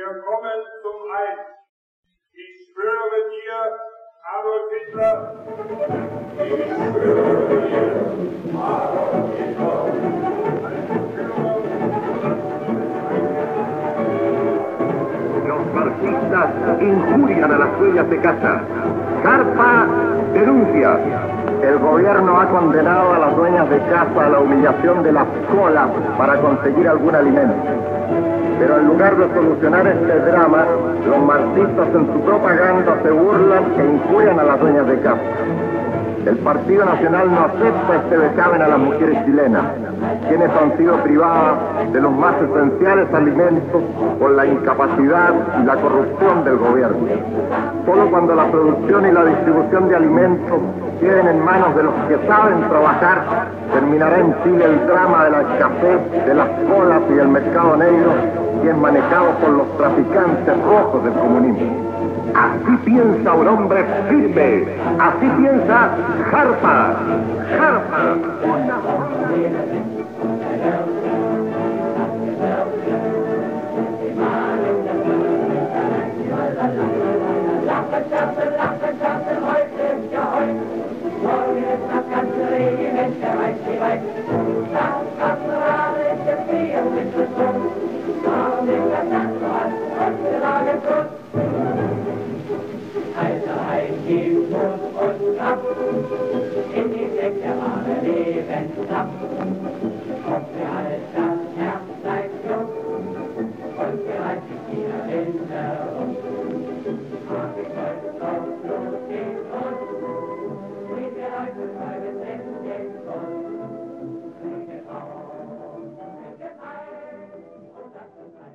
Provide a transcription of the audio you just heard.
Wir kommen zum Eid. Ich schwöre dir, Adolf Hitler. Ich schwöre dir, Adolf Hitler. Los marxistas injurian a las dueñas de casa. Carpa denuncia. El gobierno ha condenado a las dueñas de casa a la humillación de las colas para conseguir algún alimento. Pero en lugar de solucionar este drama, los marxistas en su propaganda se burlan e injurian a las dueñas de casa. El Partido Nacional no acepta este vejamen a las mujeres chilenas, quienes han sido privadas de los más esenciales alimentos por la incapacidad y la corrupción del gobierno. Solo cuando la producción y la distribución de alimentos queden en manos de los que saben trabajar, terminará en Chile el drama de la escasez, de las colas y del mercado negro, que es manejado por los traficantes rojos del comunismo. Así piensa un hombre firme, así piensa Jarpa. Jarpa. In die säkulare Lebenslapp kommt mir alles das Herz bleibt jung und bereit sich jeder Erinnerung. Mag ich heute drauf losgehen und wie wir heute bleiben endlich und regnet auf und regnet ein und das ist ein